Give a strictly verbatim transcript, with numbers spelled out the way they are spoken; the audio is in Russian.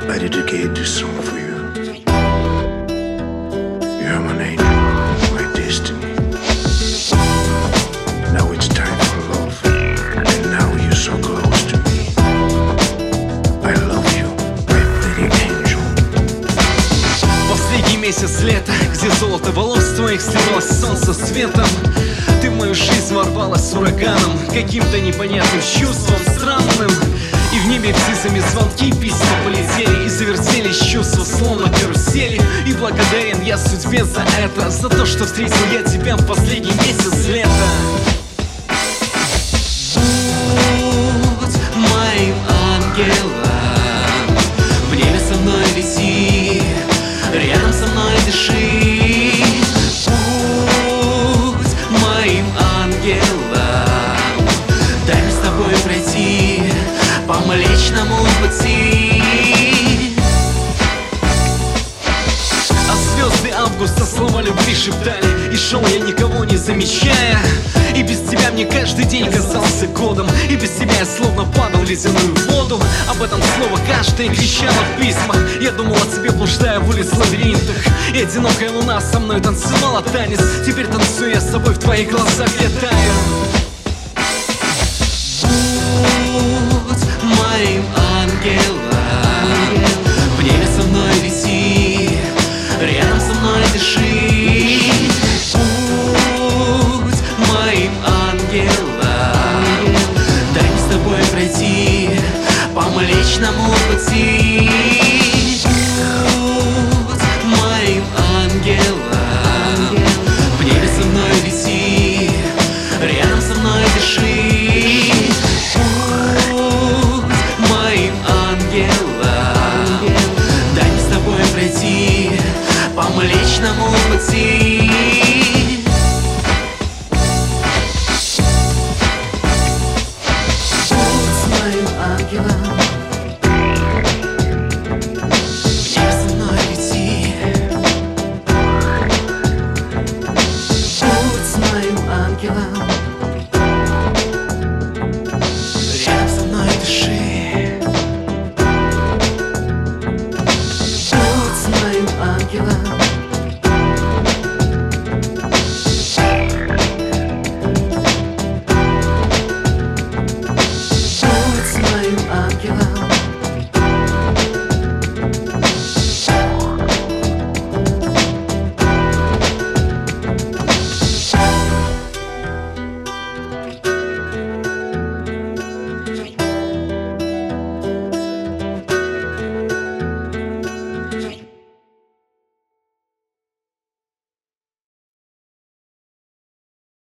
I dedicate this song for you. You're my angel, my destiny. Now it's time for love, and now you're so close to me. I love you, my pretty angel. Последний месяц лета, где золото волос твоих слилось с солнца светом. Ты в мою жизнь ворвалась с ураганом, каким-то непонятным чувством странным. И в небе птицами звонки, письма полетели и завертелись чувства, словно карусели. И благодарен я судьбе за это, за то, что встретил я тебя в последний месяц лета. Будь моим ангелом, в небе со мной лети, рядом со мной дыши. Будь моим ангелом, дай мне с тобой пройти по Млечному пути. А звезды августа слова любви шептали, и шел я, никого не замечая. И без тебя мне каждый день казался годом, и без тебя я словно падал в ледяную воду. Об этом слово каждое кричало в письмах. Я думал о тебе, блуждая в улиц лабиринтах. И одинокая луна со мной танцевала танец. Теперь танцую я с тобой, в твоих глазах я таю. Моим ангелом, в небе со мной лети, рядом со мной дыши. Будь моим ангелом, дай мне с тобой пройти по Млечному пути. Будь моим ангелом, в небе со мной лети, рядом со мной дыши. По Млечному пути. Будь моим ангелом, в небе со мной лети. Будь моим ангелом, рядом со мной дыши. Будь моим ангелом. Будь моим ангелом.